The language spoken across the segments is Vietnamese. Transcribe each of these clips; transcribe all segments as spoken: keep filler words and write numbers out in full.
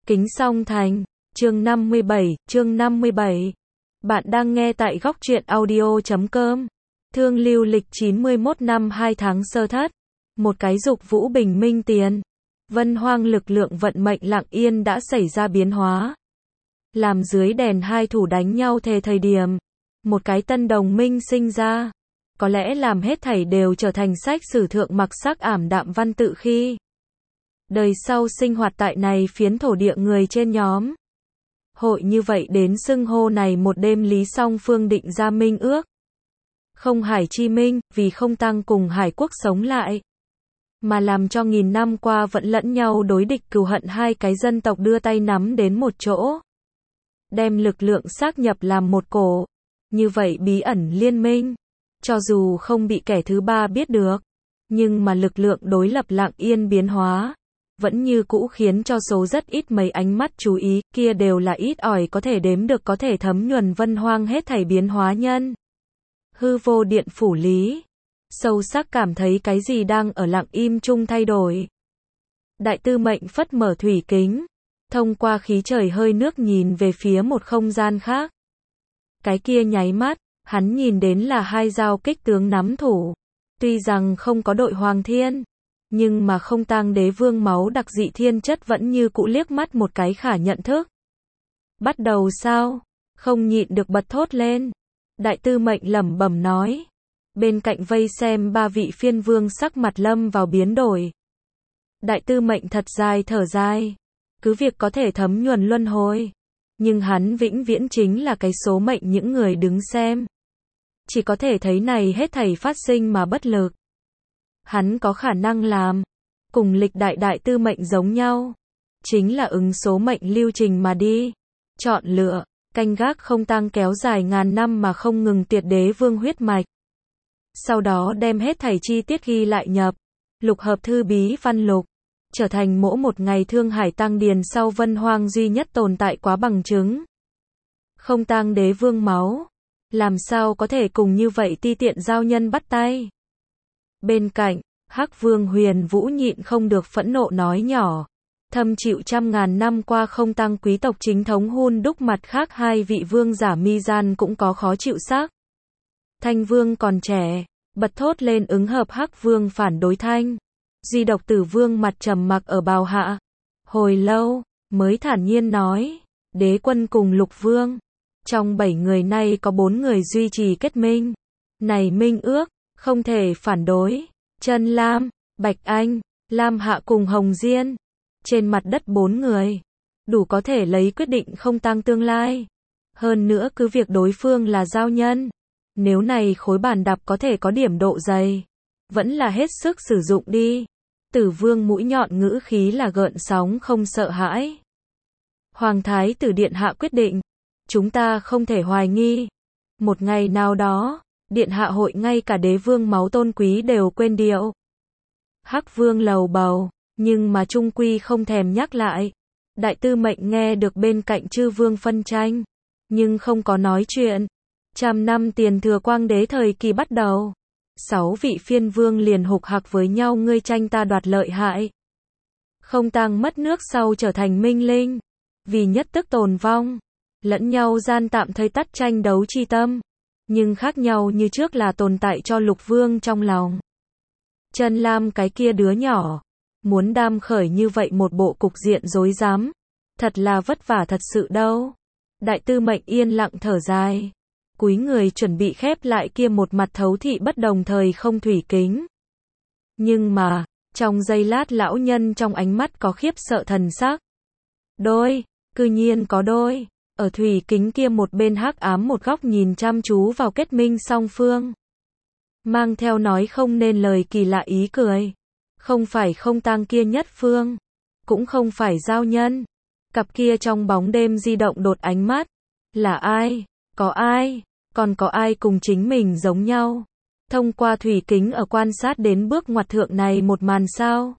Kính Song Thành, chương năm mươi bảy, chương năm mươi bảy. Bạn đang nghe tại góc truyện audio chấm com. Thương lưu lịch chín mươi mốt năm hai tháng sơ thất. Một cái dục vũ bình minh tiền. Vân hoang lực lượng vận mệnh lặng yên đã xảy ra biến hóa. Làm dưới đèn hai thủ đánh nhau thề thời điểm. Một cái tân đồng minh sinh ra. Có lẽ làm hết thảy đều trở thành sách sử thượng mặc sắc ảm đạm văn tự khi đời sau sinh hoạt tại này phiến thổ địa người trên nhóm. Hội như vậy đến xưng hô này một đêm Lý Song Phương định ra minh ước. Không Hải Chi Minh, vì không tăng cùng Hải quốc sống lại. Mà làm cho nghìn năm qua vẫn lẫn nhau đối địch cừu hận hai cái dân tộc đưa tay nắm đến một chỗ. Đem lực lượng xác nhập làm một cổ. Như vậy bí ẩn liên minh. Cho dù không bị kẻ thứ ba biết được. Nhưng mà lực lượng đối lập lặng yên biến hóa. Vẫn như cũ khiến cho số rất ít mấy ánh mắt chú ý, kia đều là ít ỏi có thể đếm được có thể thấm nhuần vân hoang hết thảy biến hóa nhân. Hư vô điện phủ lý. Sâu sắc cảm thấy cái gì đang ở lặng im chung thay đổi. Đại tư mệnh phất mở thủy kính. Thông qua khí trời hơi nước nhìn về phía một không gian khác. Cái kia nháy mắt, hắn nhìn đến là hai giao kích tướng nắm thủ. Tuy rằng không có đội Hoàng Thiên. Nhưng mà không tang đế vương máu đặc dị thiên chất vẫn như cũ liếc mắt một cái khả nhận thức. Bắt đầu sao? Không nhịn được bật thốt lên. Đại tư mệnh lẩm bẩm nói. Bên cạnh vây xem ba vị phiên vương sắc mặt lâm vào biến đổi. Đại tư mệnh thật dài thở dài. Cứ việc có thể thấm nhuần luân hồi. Nhưng hắn vĩnh viễn chính là cái số mệnh những người đứng xem. Chỉ có thể thấy này hết thảy phát sinh mà bất lực. Hắn có khả năng làm. Cùng lịch đại đại tư mệnh giống nhau. Chính là ứng số mệnh lưu trình mà đi. Chọn lựa, canh gác không tăng kéo dài ngàn năm mà không ngừng tuyệt đế vương huyết mạch. Sau đó đem hết thảy chi tiết ghi lại nhập. Lục hợp thư bí văn lục. Trở thành mỗi một ngày thương hải tăng điền sau vân hoang duy nhất tồn tại quá bằng chứng. Không tang đế vương máu. Làm sao có thể cùng như vậy ti tiện giao nhân bắt tay. Bên cạnh, Hắc Vương Huyền Vũ nhịn không được phẫn nộ nói nhỏ. Thâm chịu trăm ngàn năm qua không tăng quý tộc chính thống hun đúc mặt khác hai vị vương giả mi gian cũng có khó chịu xác. Thanh Vương còn trẻ, bật thốt lên ứng hợp Hắc Vương phản đối thanh. Duy độc Tử Vương mặt trầm mặc ở bào hạ. Hồi lâu, mới thản nhiên nói, đế quân cùng Lục Vương. Trong bảy người nay có bốn người duy trì kết minh. Này minh ước. Không thể phản đối. Trân Lam, Bạch Anh, Lam Hạ cùng Hồng Diên. Trên mặt đất bốn người. Đủ có thể lấy quyết định không tăng tương lai. Hơn nữa cứ việc đối phương là giao nhân. Nếu này khối bàn đạp có thể có điểm độ dày. Vẫn là hết sức sử dụng đi. Tử Vương mũi nhọn ngữ khí là gợn sóng không sợ hãi. Hoàng Thái Tử Điện Hạ quyết định. Chúng ta không thể hoài nghi. Một ngày nào đó. Điện hạ hội ngay cả đế vương máu tôn quý đều quên điệu. Hắc Vương lầu bầu, nhưng mà trung quy không thèm nhắc lại. Đại tư mệnh nghe được bên cạnh chư vương phân tranh, nhưng không có nói chuyện. Trăm năm tiền thừa quang đế thời kỳ bắt đầu. Sáu vị phiên vương liền hục hặc với nhau ngươi tranh ta đoạt lợi hại. Không tang mất nước sau trở thành minh linh. Vì nhất tức tồn vong. Lẫn nhau gian tạm thời tắt tranh đấu chi tâm. Nhưng khác nhau như trước là tồn tại cho Lục Vương trong lòng. Trân Lam cái kia đứa nhỏ. Muốn đam khởi như vậy một bộ cục diện rối rắm. Thật là vất vả thật sự đâu. Đại tư mệnh yên lặng thở dài. Cúi người chuẩn bị khép lại kia một mặt thấu thị bất đồng thời không thủy kính. Nhưng mà, trong giây lát lão nhân trong ánh mắt có khiếp sợ thần sắc. Đôi, cư nhiên có đôi. Ở thủy kính kia một bên hắc ám một góc nhìn chăm chú vào kết minh song phương. Mang theo nói không nên lời kỳ lạ ý cười. Không phải không tang kia nhất phương. Cũng không phải giao nhân. Cặp kia trong bóng đêm di động đột ánh mắt. Là ai? Có ai? Còn có ai cùng chính mình giống nhau? Thông qua thủy kính ở quan sát đến bước ngoặt thượng này một màn sao?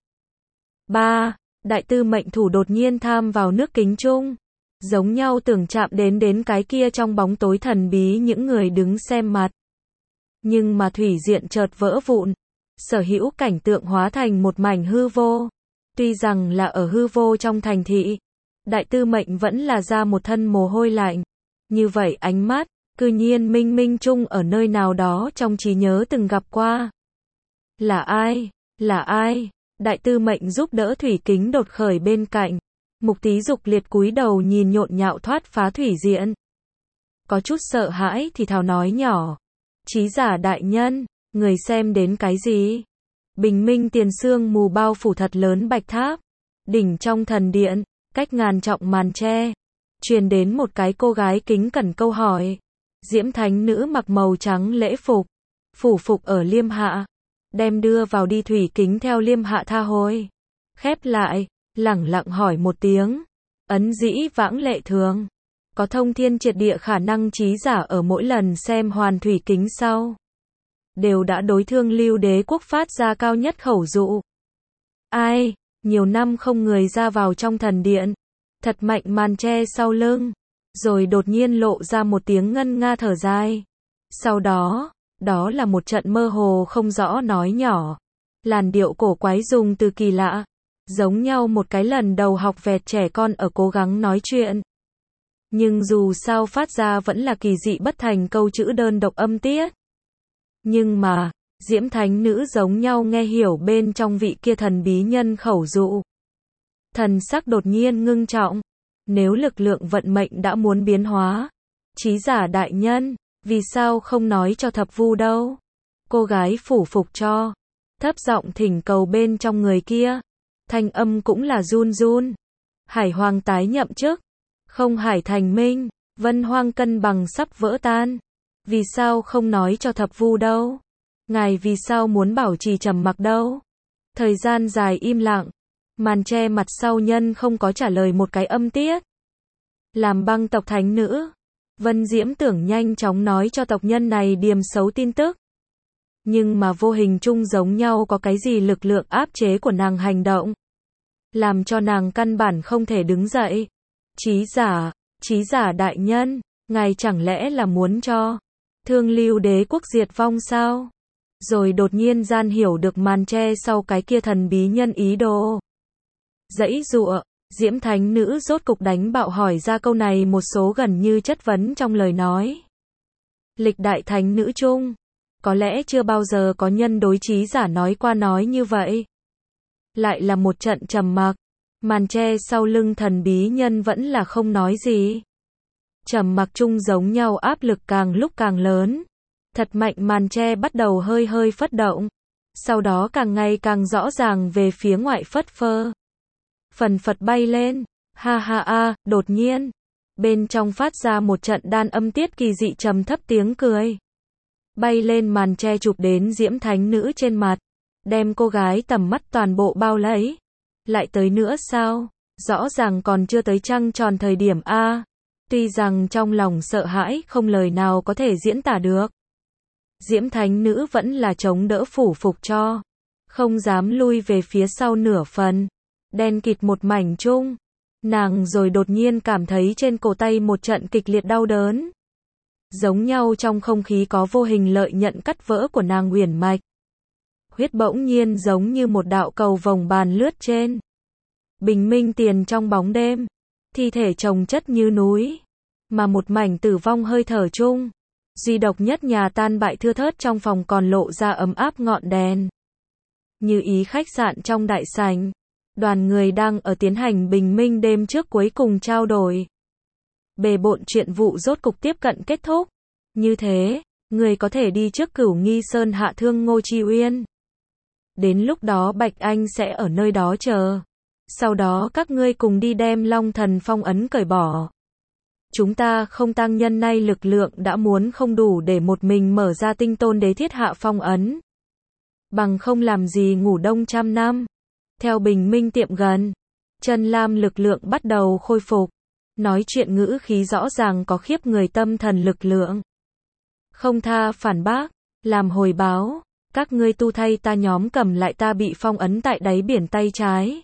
ba. Đại tư mệnh thủ đột nhiên tham vào nước kính chung. Giống nhau tưởng chạm đến đến cái kia trong bóng tối thần bí những người đứng xem mặt. Nhưng mà thủy diện chợt vỡ vụn. Sở hữu cảnh tượng hóa thành một mảnh hư vô. Tuy rằng là ở hư vô trong thành thị. Đại tư mệnh vẫn là ra một thân mồ hôi lạnh. Như vậy ánh mắt, cư nhiên minh minh chung ở nơi nào đó trong trí nhớ từng gặp qua. Là ai? Là ai? Đại tư mệnh giúp đỡ thủy kính đột khởi bên cạnh. Mục Tí Dục liệt cúi đầu nhìn nhộn nhạo thoát phá thủy diện. Có chút sợ hãi thì thào nói nhỏ. Trí giả đại nhân, người xem đến cái gì? Bình minh tiền sương mù bao phủ thật lớn bạch tháp. Đỉnh trong thần điện, cách ngàn trọng màn tre. Truyền đến một cái cô gái kính cẩn câu hỏi. Diễm thánh nữ mặc màu trắng lễ phục. Phủ phục ở liêm hạ. Đem đưa vào đi thủy kính theo liêm hạ tha hồi. Khép lại, lẳng lặng hỏi một tiếng. Ấn dĩ vãng lệ thường. Có thông thiên triệt địa khả năng trí giả ở mỗi lần xem hoàn thủy kính sau. Đều đã đối Thương Lưu Đế quốc phát ra cao nhất khẩu dụ. Ai, nhiều năm không người ra vào trong thần điện. Thật mạnh màn tre sau lưng. Rồi đột nhiên lộ ra một tiếng ngân nga thở dài. Sau đó, đó là một trận mơ hồ không rõ nói nhỏ. Làn điệu cổ quái dùng từ kỳ lạ. Giống nhau một cái lần đầu học vẹt trẻ con ở cố gắng nói chuyện. Nhưng dù sao phát ra vẫn là kỳ dị bất thành câu chữ đơn độc âm tiết. Nhưng mà, Diễm thánh nữ giống nhau nghe hiểu bên trong vị kia thần bí nhân khẩu dụ. Thần sắc đột nhiên ngưng trọng. Nếu lực lượng vận mệnh đã muốn biến hóa. Trí giả đại nhân, vì sao không nói cho thập vu đâu? Cô gái phủ phục cho. Thấp giọng thỉnh cầu bên trong người kia. Thanh âm cũng là run run. Hải hoàng tái nhậm chức. Không hải thành minh. Vân hoang cân bằng sắp vỡ tan. Vì sao không nói cho thập vu đâu? Ngài vì sao muốn bảo trì trầm mặc đâu? Thời gian dài im lặng. Màn che mặt sau nhân không có trả lời một cái âm tiết. Làm băng tộc thánh nữ. Vân Diễm tưởng nhanh chóng nói cho tộc nhân này điềm xấu tin tức. Nhưng mà vô hình chung giống nhau có cái gì lực lượng áp chế của nàng hành động. Làm cho nàng căn bản không thể đứng dậy. Trí giả, trí giả đại nhân, ngài chẳng lẽ là muốn cho Thương Lưu Đế quốc diệt vong sao? Rồi đột nhiên gian hiểu được màn tre sau cái kia thần bí nhân ý đồ. Dãy dụa, Diễm thánh nữ rốt cục đánh bạo hỏi ra câu này một số gần như chất vấn trong lời nói. Lịch đại thánh nữ chung, có lẽ chưa bao giờ có nhân đối trí giả nói qua nói như vậy. Lại là một trận trầm mặc, màn tre sau lưng thần bí nhân vẫn là không nói gì. Trầm mặc chung giống nhau áp lực càng lúc càng lớn. Thật mạnh màn tre bắt đầu hơi hơi phất động. Sau đó càng ngày càng rõ ràng về phía ngoại phất phơ. Phần phật bay lên. Ha ha a, đột nhiên. Bên trong phát ra một trận đan âm tiết kỳ dị trầm thấp tiếng cười. Bay lên màn tre chụp đến Diễm thánh nữ trên mặt. Đem cô gái tầm mắt toàn bộ bao lấy. Lại tới nữa sao? Rõ ràng còn chưa tới trăng tròn thời điểm A. Tuy rằng trong lòng sợ hãi không lời nào có thể diễn tả được. Diễm thánh nữ vẫn là chống đỡ phủ phục cho. Không dám lui về phía sau nửa phần. Đen kịt một mảnh chung. Nàng rồi đột nhiên cảm thấy trên cổ tay một trận kịch liệt đau đớn. Giống nhau trong không khí có vô hình lợi nhận cắt vỡ của nàng huyền mạch. Huyết bỗng nhiên giống như một đạo cầu vồng bàn lướt trên. Bình minh tiền trong bóng đêm. Thi thể chồng chất như núi. Mà một mảnh tử vong hơi thở chung. Duy độc nhất nhà tan bại thưa thớt trong phòng còn lộ ra ấm áp ngọn đèn. Như ý khách sạn trong đại sảnh. Đoàn người đang ở tiến hành bình minh đêm trước cuối cùng trao đổi. Bề bộn chuyện vụ rốt cục tiếp cận kết thúc. Như thế, người có thể đi trước Cửu Nghi Sơn hạ thương Ngô Chi Uyên. Đến lúc đó Bạch Anh sẽ ở nơi đó chờ. Sau đó các ngươi cùng đi đem Long Thần phong ấn cởi bỏ. Chúng ta không tăng nhân nay lực lượng đã muốn không đủ để một mình mở ra Tinh Tôn Đế thiết hạ phong ấn. Bằng không làm gì ngủ đông trăm năm. Theo bình minh tiệm gần, Chân Lam lực lượng bắt đầu khôi phục. Nói chuyện ngữ khí rõ ràng có khiếp người tâm thần lực lượng. Không tha phản bác, làm hồi báo, các ngươi tu thay ta nhóm cầm lại ta bị phong ấn tại đáy biển tay trái.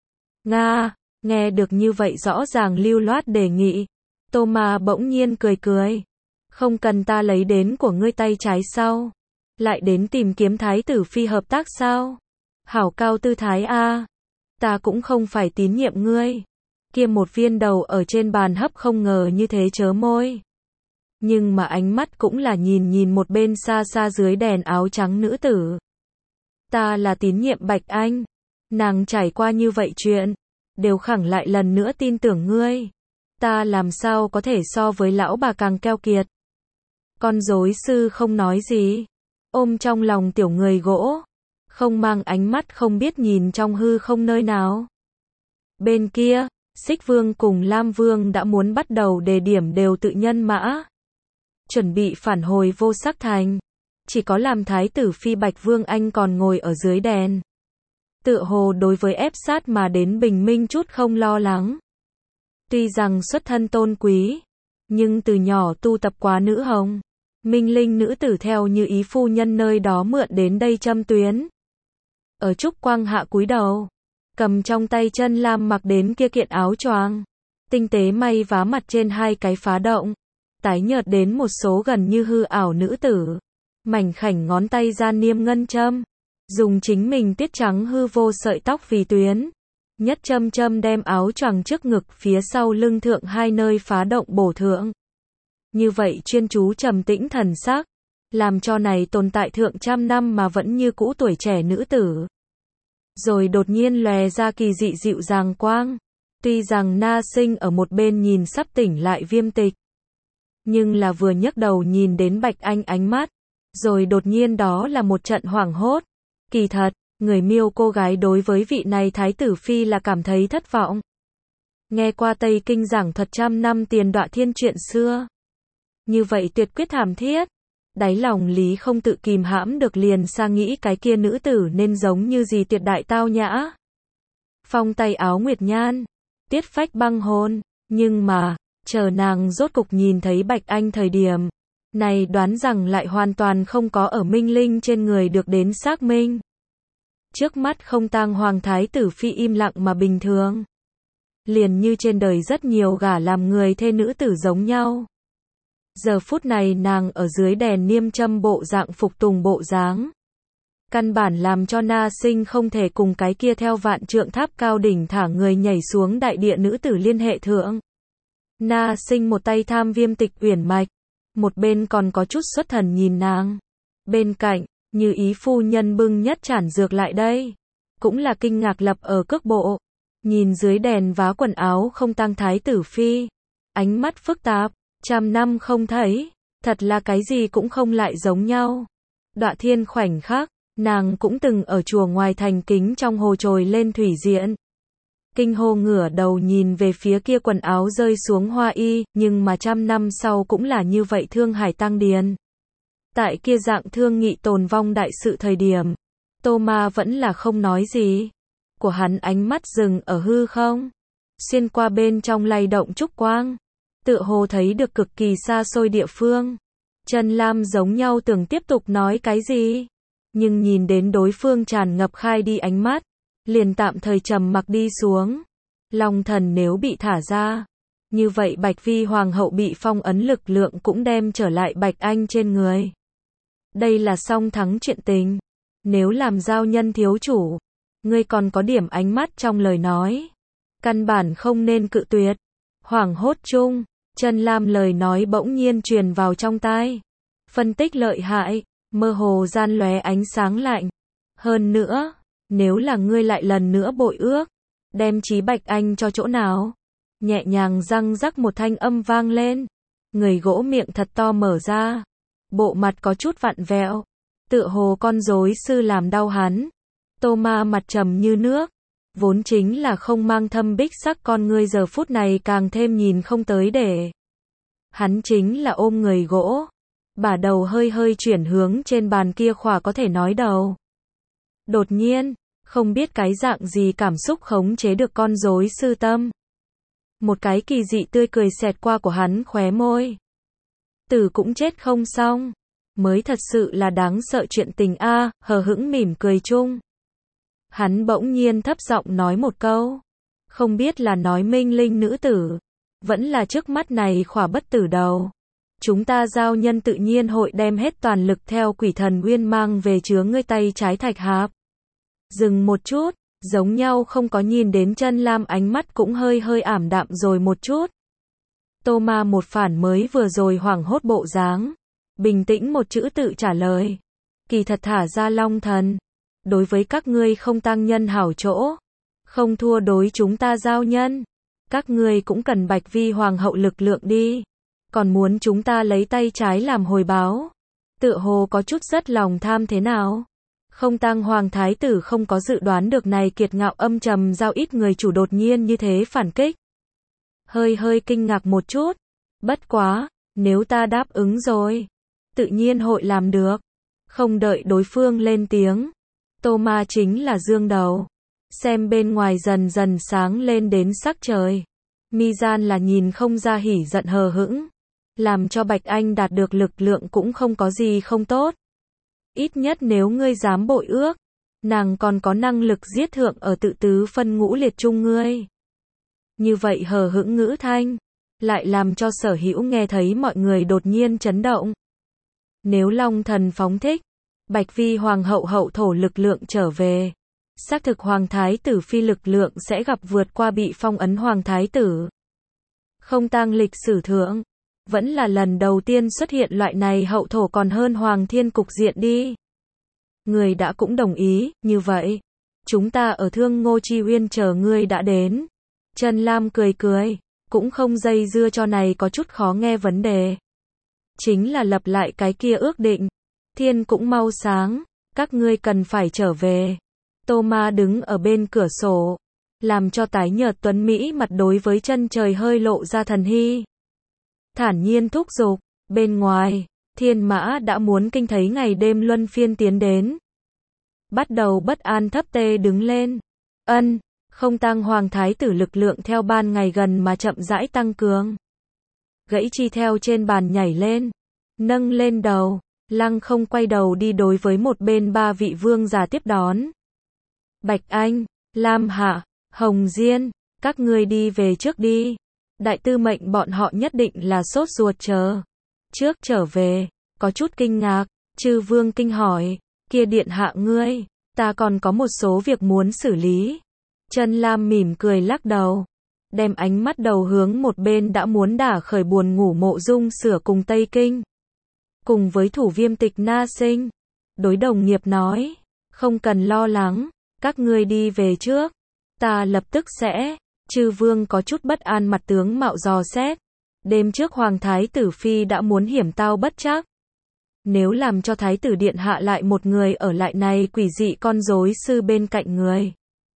Nga, nghe được như vậy rõ ràng lưu loát đề nghị. Tô Ma bỗng nhiên cười cười. Không cần ta lấy đến của ngươi tay trái sao? Lại đến tìm kiếm thái tử phi hợp tác sao? Hảo cao tư thái a. Ta cũng không phải tín nhiệm ngươi. kia một viên đầu ở trên bàn hấp không ngờ như thế chớ môi. Nhưng mà ánh mắt cũng là nhìn nhìn một bên xa xa dưới đèn áo trắng nữ tử. Ta là tín nhiệm Bạch Anh. Nàng trải qua như vậy chuyện. Đều khẳng lại lần nữa tin tưởng ngươi. Ta làm sao có thể so với lão bà càng keo kiệt. Con rối sư không nói gì. Ôm trong lòng tiểu người gỗ. Không mang ánh mắt không biết nhìn trong hư không nơi nào. Bên kia, Xích Vương cùng Lam Vương đã muốn bắt đầu đề điểm đều tự nhân mã. Chuẩn bị phản hồi Vô Sắc Thành. Chỉ có làm thái tử phi Bạch Vương Anh còn ngồi ở dưới đèn. Tựa hồ đối với ép sát mà đến bình minh chút không lo lắng. Tuy rằng xuất thân tôn quý, nhưng từ nhỏ tu tập quá nữ hồng. Minh linh nữ tử theo như ý phu nhân nơi đó mượn đến đây châm tuyến. Ở trúc quang hạ cúi đầu, cầm trong tay chân lam mặc đến kia kiện áo choàng, tinh tế may vá mặt trên hai cái phá động, tái nhợt đến một số gần như hư ảo nữ tử, mảnh khảnh ngón tay gian niêm ngân châm, dùng chính mình tiết trắng hư vô sợi tóc vì tuyến, nhất châm châm đem áo choàng trước ngực phía sau lưng thượng hai nơi phá động bổ thượng. Như vậy chuyên chú trầm tĩnh thần sắc, làm cho này tồn tại thượng trăm năm mà vẫn như cũ tuổi trẻ nữ tử. Rồi đột nhiên lòe ra kỳ dị dịu dàng quang. Tuy rằng Na Sinh ở một bên nhìn sắp tỉnh lại Viêm Tịch, nhưng là vừa nhấc đầu nhìn đến Bạch Anh ánh mắt, rồi đột nhiên đó là một trận hoảng hốt. Kỳ thật, người Miêu cô gái đối với vị này thái tử phi là cảm thấy thất vọng. Nghe qua Tây Kinh giảng thuật trăm năm tiền đọa thiên chuyện xưa, như vậy tuyệt quyết thảm thiết, đáy lòng lý không tự kìm hãm được liền sang nghĩ cái kia nữ tử nên giống như gì tuyệt đại tao nhã. Phong tay áo nguyệt nhan, tiết phách băng hồn, nhưng mà, chờ nàng rốt cục nhìn thấy Bạch Anh thời điểm, này đoán rằng lại hoàn toàn không có ở minh linh trên người được đến xác minh. Trước mắt không tang hoàng thái tử phi im lặng mà bình thường. Liền như trên đời rất nhiều gả làm người thê nữ tử giống nhau. Giờ phút này nàng ở dưới đèn niêm châm bộ dạng phục tùng bộ dáng. Căn bản làm cho Na Sinh không thể cùng cái kia theo vạn trượng tháp cao đỉnh thả người nhảy xuống đại địa nữ tử liên hệ thượng. Na Sinh một tay tham Viêm Tịch uyển mạch, một bên còn có chút xuất thần nhìn nàng. Bên cạnh, như ý phu nhân bưng nhất chản dược lại đây, cũng là kinh ngạc lập ở cước bộ, nhìn dưới đèn vá quần áo không tang thái tử phi, ánh mắt phức tạp, trăm năm không thấy, thật là cái gì cũng không lại giống nhau. Đọa thiên khoảnh khắc, nàng cũng từng ở chùa ngoài thành kính trong hồ trồi lên thủy diện. Kinh hô ngửa đầu nhìn về phía kia quần áo rơi xuống hoa y, nhưng mà trăm năm sau cũng là như vậy thương hải tăng điền. Tại kia dạng thương nghị tồn vong đại sự thời điểm, Tô Ma vẫn là không nói gì. Của hắn ánh mắt dừng ở hư không, xuyên qua bên trong lay động trúc quang, tựa hồ thấy được cực kỳ xa xôi địa phương. Trần Lam giống nhau tưởng tiếp tục nói cái gì, nhưng nhìn đến đối phương tràn ngập khai đi ánh mắt, liền tạm thời trầm mặc đi xuống. Long thần nếu bị thả ra, như vậy Bạch Vi hoàng hậu bị phong ấn lực lượng cũng đem trở lại Bạch Anh trên người. Đây là song thắng chuyện tình. Nếu làm giao nhân thiếu chủ, ngươi còn có điểm ánh mắt trong lời nói, căn bản không nên cự tuyệt. Hoảng hốt chung, Trần Lam lời nói bỗng nhiên truyền vào trong tai. Phân tích lợi hại, mơ hồ gian lóe ánh sáng lạnh. Hơn nữa, nếu là ngươi lại lần nữa bội ước, đem Chí Bạch Anh cho chỗ nào? Nhẹ nhàng răng rắc một thanh âm vang lên. Người gỗ miệng thật to mở ra. Bộ mặt có chút vặn vẹo, tựa hồ con rối sư làm đau hắn. Tô Ma mặt trầm như nước, vốn chính là không mang thâm bích sắc con ngươi giờ phút này càng thêm nhìn không tới để. Hắn chính là ôm người gỗ, bả đầu hơi hơi chuyển hướng trên bàn kia khỏa có thể nói đầu. Đột nhiên, không biết cái dạng gì cảm xúc khống chế được con rối sư tâm. Một cái kỳ dị tươi cười xẹt qua của hắn khóe môi. Tử cũng chết không xong, mới thật sự là đáng sợ chuyện tình a, hờ hững mỉm cười chung. Hắn bỗng nhiên thấp giọng nói một câu, không biết là nói minh linh nữ tử, vẫn là trước mắt này khỏa bất tử đầu. Chúng ta giao nhân tự nhiên hội đem hết toàn lực theo quỷ thần uyên mang về chứa ngươi tay trái thạch hạp. Dừng một chút, Giống nhau không có nhìn đến Chân Lam ánh mắt cũng hơi hơi ảm đạm rồi một chút. Tô Ma một phản mới vừa rồi hoảng hốt bộ dáng. Bình tĩnh một chữ tự trả lời. Kỳ thật thả ra Long Thần. Đối với các ngươi không tăng nhân hảo chỗ. Không thua đối chúng ta giao nhân. Các ngươi cũng cần Bạch Vi Hoàng hậu lực lượng đi. Còn muốn chúng ta lấy tay trái làm hồi báo. Tựa hồ có chút rất lòng tham thế nào. Không tăng Hoàng Thái tử không có dự đoán được này kiệt ngạo âm trầm giao ít người chủ đột nhiên như thế phản kích. Hơi hơi kinh ngạc một chút. Bất quá, nếu ta đáp ứng rồi. Tự nhiên hội làm được. Không đợi đối phương lên tiếng. Tô Ma chính là dương đầu. Xem bên ngoài dần dần sáng lên đến sắc trời. Mi gian là nhìn không ra hỉ giận hờ hững. Làm cho Bạch Anh đạt được lực lượng cũng không có gì không tốt. Ít nhất nếu ngươi dám bội ước. Nàng còn có năng lực giết thượng ở tự tứ phân ngũ liệt chung ngươi. Như vậy hờ hững ngữ thanh. Lại làm cho Sở Hữu nghe thấy mọi người đột nhiên chấn động. Nếu Long Thần phóng thích. Bạch Vi Hoàng hậu hậu thổ lực lượng trở về. Xác thực Hoàng Thái tử phi lực lượng sẽ gặp vượt qua bị phong ấn Hoàng Thái tử. Không tang lịch sử thượng. Vẫn là lần đầu tiên xuất hiện loại này hậu thổ còn hơn Hoàng thiên cục diện đi. Người đã cũng đồng ý, như vậy. Chúng ta ở Thương Ngô Chi Uyên chờ ngươi đã đến. Trần Lam cười cười. Cũng không dây dưa cho này có chút khó nghe vấn đề. Chính là lập lại cái kia ước định. Thiên cũng mau sáng. Các ngươi cần phải trở về. Tô Ma đứng ở bên cửa sổ. Làm cho tái nhợt tuấn Mỹ mặt đối với chân trời hơi lộ ra thần hy. Thản nhiên thúc giục. Bên ngoài, thiên mã đã muốn kinh thấy ngày đêm luân phiên tiến đến. Bắt đầu bất an thấp tê đứng lên. Ân, không tăng Hoàng Thái tử lực lượng theo ban ngày gần mà chậm rãi tăng cường. Gãy chi theo trên bàn nhảy lên. Nâng lên đầu. Lăng không quay đầu đi đối với một bên ba vị vương giả tiếp đón. Bạch Anh, Lam Hạ, Hồng Diên, các ngươi đi về trước đi. Đại tư mệnh bọn họ nhất định là sốt ruột chờ. Trước trở về, có chút kinh ngạc, Chư Vương kinh hỏi, kia điện hạ ngươi, ta còn có một số việc muốn xử lý. Trần Lam mỉm cười lắc đầu, đem ánh mắt đầu hướng một bên đã muốn đả khởi buồn ngủ Mộ Dung Sửa cùng Tây Kinh. Cùng với thủ viêm Tịch Na Sinh, đối đồng nghiệp nói, không cần lo lắng, các ngươi đi về trước, ta lập tức sẽ. Chư Vương có chút bất an mặt tướng mạo dò xét. Đêm trước Hoàng Thái tử phi đã muốn hiểm tao bất trắc. Nếu làm cho Thái tử điện hạ lại một người ở lại này quỷ dị con rối sư bên cạnh người.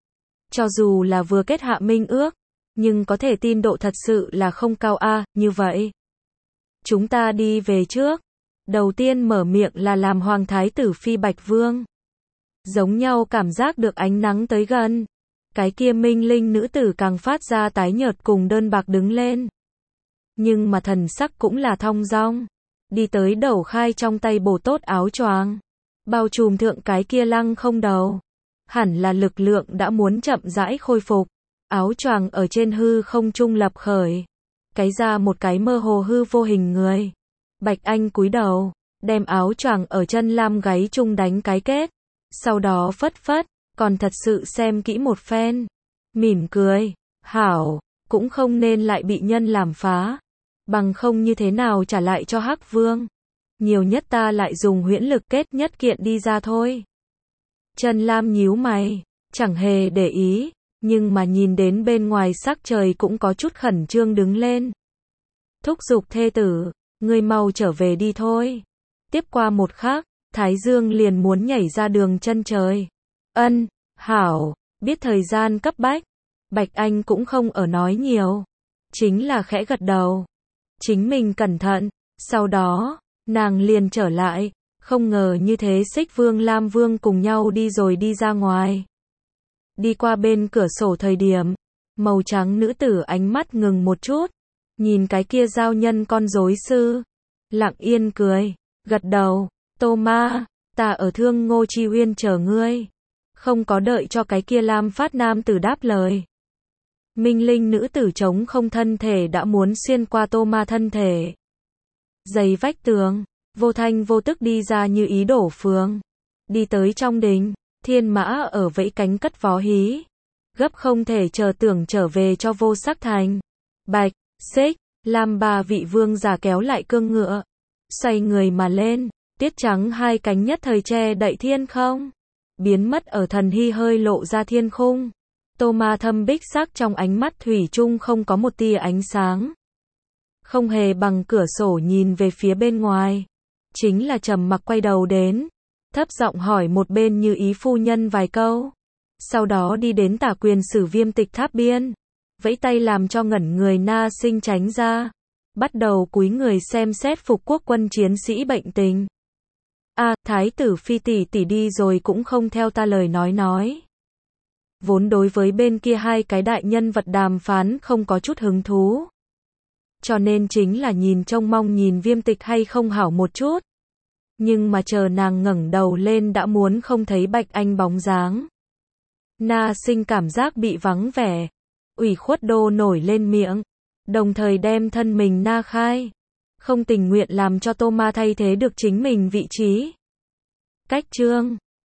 Cho dù là vừa kết hạ minh ước, nhưng có thể tin độ thật sự là không cao a, à, như vậy. Chúng ta đi về trước. Đầu tiên mở miệng là làm Hoàng Thái tử phi Bạch Vương. Giống nhau cảm giác được ánh nắng tới gần. Cái kia minh linh nữ tử càng phát ra tái nhợt cùng đơn bạc đứng lên. Nhưng mà thần sắc cũng là thong dong. Đi tới đầu khai trong tay bổ tốt áo choàng. Bao trùm thượng cái kia lăng không đầu. Hẳn là lực lượng đã muốn chậm rãi khôi phục. Áo choàng ở trên hư không trung lập khởi. Cái ra một cái mơ hồ hư vô hình người. Bạch Anh cúi đầu. Đem áo choàng ở chân lam gáy trung đánh cái kết. Sau đó phất phất. Còn thật sự xem kỹ một phen. Mỉm cười. Hảo. Cũng không nên lại bị nhân làm phá. Bằng không như thế nào trả lại cho Hắc Vương. Nhiều nhất ta lại dùng huyễn lực kết nhất kiện đi ra thôi. Trần Lam nhíu mày. Chẳng hề để ý. Nhưng mà nhìn đến bên ngoài sắc trời cũng có chút khẩn trương đứng lên. Thúc giục thê tử. Ngươi mau trở về đi thôi. Tiếp qua một khắc. Thái Dương liền muốn nhảy ra đường chân trời. Ân, hảo, biết thời gian cấp bách. Bạch Anh cũng không ở nói nhiều. Chính là khẽ gật đầu. Chính mình cẩn thận. Sau đó, nàng liền trở lại. Không ngờ như thế Xích Vương Lam Vương cùng nhau đi rồi đi ra ngoài. Đi qua bên cửa sổ thời điểm. Màu trắng nữ tử ánh mắt ngừng một chút. Nhìn cái kia giao nhân con rối sư. Lặng yên cười. Gật đầu. Tô Ma, ta ở Thương Ngô Chi Uyên chờ ngươi. Không có đợi cho cái kia Lam Phát nam tử đáp lời. Minh linh nữ tử chống không thân thể đã muốn xuyên qua Tô Ma thân thể. Dày vách tường, vô thanh vô tức đi ra như ý đổ phương. Đi tới trong đình, Thiên mã ở vẫy cánh cất vó hí. Gấp không thể chờ tưởng trở về cho vô sắc thành. Bạch, xích, lam ba vị vương giả kéo lại cương ngựa. Xoay người mà lên. Tiết trắng hai cánh nhất thời che đậy thiên không. Biến mất ở thần hy hơi lộ ra thiên khung. Tô Ma thâm bích sắc trong ánh mắt thủy chung không có một tia ánh sáng. Không hề bằng cửa sổ nhìn về phía bên ngoài. Chính là trầm mặc quay đầu đến. Thấp giọng hỏi một bên Như Ý phu nhân vài câu. Sau đó đi đến Tả Quyền Sử Viêm Tịch Tháp biên. Vẫy tay làm cho ngẩn người Na Sinh tránh ra. Bắt đầu cúi người xem xét phục quốc quân chiến sĩ bệnh tình. A, thái tử phi tỷ tỷ đi rồi cũng không theo ta lời nói nói. Vốn đối với bên kia hai cái đại nhân vật đàm phán không có chút hứng thú. Cho nên chính là nhìn trông mong nhìn Viêm Tịch hay không hảo một chút. Nhưng mà chờ nàng ngẩng đầu lên đã muốn không thấy Bạch Anh bóng dáng. Na Sinh cảm giác bị vắng vẻ. Ủy khuất đô nổi lên miệng. Đồng thời đem thân mình na khai. Không tình nguyện làm cho Tô Ma thay thế được chính mình vị trí. Cách chương